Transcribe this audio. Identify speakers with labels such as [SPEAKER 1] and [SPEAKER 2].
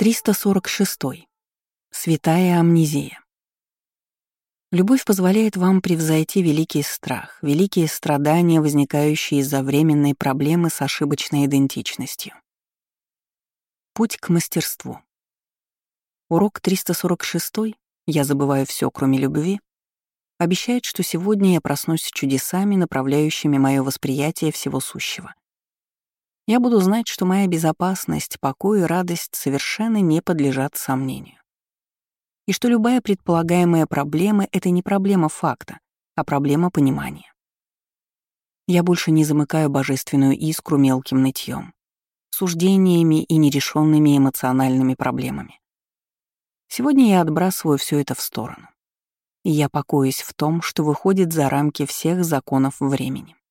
[SPEAKER 1] 346. Святая амнезия. Любовь позволяет вам превзойти великий страх, великие страдания, возникающие из-за временной проблемы с ошибочной идентичностью. Путь к мастерству. Урок 346 «Я забываю все, кроме любви» обещает, что сегодня я проснусь с чудесами, направляющими мое восприятие всего сущего. Я буду знать, что моя безопасность, покой и радость совершенно не подлежат сомнению. И что любая предполагаемая проблема — это не проблема факта, а проблема понимания. Я больше не замыкаю божественную искру мелким нытьем, суждениями и нерешенными эмоциональными проблемами. Сегодня я отбрасываю все это в сторону. И я покоюсь в том, что выходит за рамки всех законов времени.